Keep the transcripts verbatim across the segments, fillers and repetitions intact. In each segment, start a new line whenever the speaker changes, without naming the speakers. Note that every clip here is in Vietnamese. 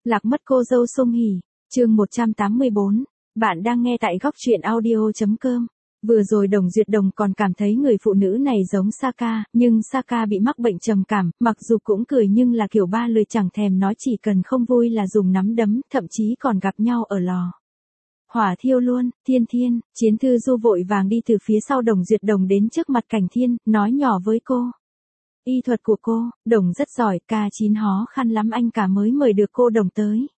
Lạc mất cô dâu Song Hỷ, chương một trăm tám mươi bốn. Bạn đang nghe tại góc truyện audio chấm com. Vừa rồi Đồng Duyệt Đồng còn cảm thấy người phụ nữ này giống Saka, nhưng Saka bị mắc bệnh trầm cảm, mặc dù cũng cười nhưng là kiểu ba lời chẳng thèm nói, chỉ cần không vui là dùng nắm đấm, thậm chí còn gặp nhau ở lò hỏa thiêu luôn. Thiên Thiên, Chiến Thư Du vội vàng đi từ phía sau Đồng Duyệt Đồng đến trước mặt Cảnh Thiên, nói nhỏ với cô. Y thuật của cô, Đồng rất giỏi, ca chín hó khăn lắm anh cả mới mời được cô Đồng tới.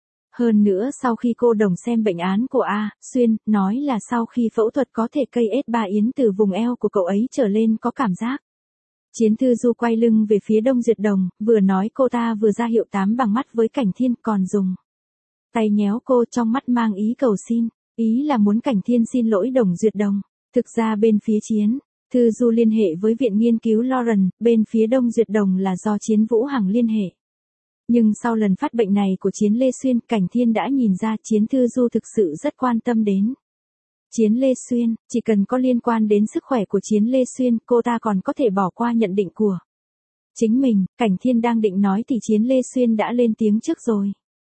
Hơn nữa sau khi cô Đồng xem bệnh án của A. Xuyên, nói là sau khi phẫu thuật có thể cây ét ba yến từ vùng eo của cậu ấy trở lên có cảm giác. Chiến Thư Du quay lưng về phía Đông Duyệt Đồng, vừa nói cô ta vừa ra hiệu tám bằng mắt với Cảnh Thiên, còn dùng tay nhéo cô, trong mắt mang ý cầu xin, ý là muốn Cảnh Thiên xin lỗi Đồng Duyệt Đồng. Thực ra bên phía Chiến Thư Du liên hệ với Viện Nghiên cứu Lauren, bên phía Đông Duyệt Đồng là do Chiến Vũ Hằng liên hệ. Nhưng sau lần phát bệnh này của Chiến Lê Xuyên, Cảnh Thiên đã nhìn ra Chiến Thư Du thực sự rất quan tâm đến Chiến Lê Xuyên, chỉ cần có liên quan đến sức khỏe của Chiến Lê Xuyên, cô ta còn có thể bỏ qua nhận định của chính mình. Cảnh Thiên đang định nói thì Chiến Lê Xuyên đã lên tiếng trước rồi.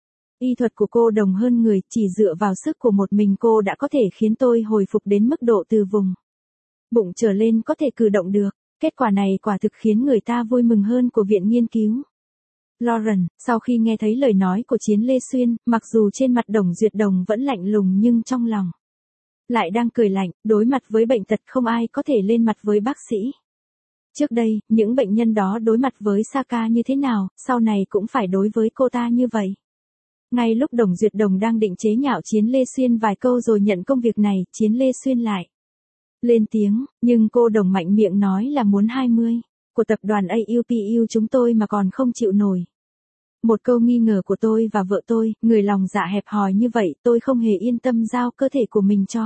Y thuật của cô Đồng hơn người, chỉ dựa vào sức của một mình cô đã có thể khiến tôi hồi phục đến mức độ từ vùng bụng trở lên có thể cử động được. Kết quả này quả thực khiến người ta vui mừng hơn của Viện Nghiên cứu Lauren. Sau khi nghe thấy lời nói của Chiến Lê Xuyên, mặc dù trên mặt Đồng Duyệt Đồng vẫn lạnh lùng nhưng trong lòng lại đang cười lạnh. Đối mặt với bệnh tật không ai có thể lên mặt với bác sĩ. Trước đây, những bệnh nhân đó đối mặt với Saka như thế nào, sau này cũng phải đối với cô ta như vậy. Ngay lúc Đồng Duyệt Đồng đang định chế nhạo Chiến Lê Xuyên vài câu rồi nhận công việc này, Chiến Lê Xuyên lại lên tiếng, nhưng cô Đồng mạnh miệng nói là muốn hai mươi của tập đoàn a u pê u chúng tôi mà còn không chịu nổi. Một câu nghi ngờ của tôi và vợ tôi, người lòng dạ hẹp hòi như vậy, tôi không hề yên tâm giao cơ thể của mình cho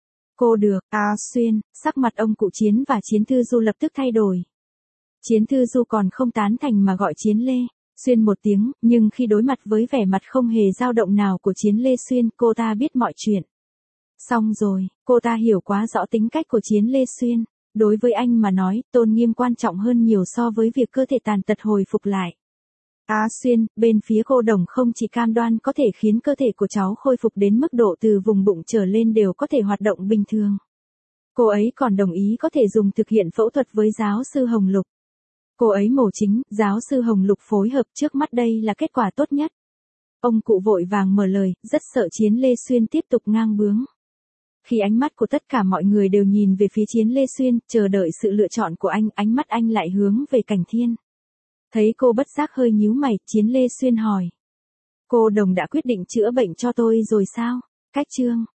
cô được. A. Xuyên, sắc mặt ông cụ Chiến và Chiến Thư Du lập tức thay đổi. Chiến Thư Du còn không tán thành mà gọi Chiến Lê Xuyên một tiếng, nhưng khi đối mặt với vẻ mặt không hề dao động nào của Chiến Lê Xuyên, cô ta biết mọi chuyện. Xong rồi, cô ta hiểu quá rõ tính cách của Chiến Lê Xuyên. Đối với anh mà nói, tôn nghiêm quan trọng hơn nhiều so với việc cơ thể tàn tật hồi phục lại. Á Xuyên, bên phía cô Đồng không chỉ cam đoan có thể khiến cơ thể của cháu khôi phục đến mức độ từ vùng bụng trở lên đều có thể hoạt động bình thường. Cô ấy còn đồng ý có thể dùng thực hiện phẫu thuật với giáo sư Hồng Lục. Cô ấy mổ chính, giáo sư Hồng Lục phối hợp, trước mắt đây là kết quả tốt nhất. Ông cụ vội vàng mở lời, rất sợ Chiến Lê Xuyên tiếp tục ngang bướng. Khi ánh mắt của tất cả mọi người đều nhìn về phía Chiến Lê Xuyên, chờ đợi sự lựa chọn của anh, ánh mắt anh lại hướng về Cảnh Thiên. Thấy cô bất giác hơi nhíu mày, Chiến Lê Xuyên hỏi. Cô Đồng đã quyết định chữa bệnh cho tôi rồi sao? Cách chương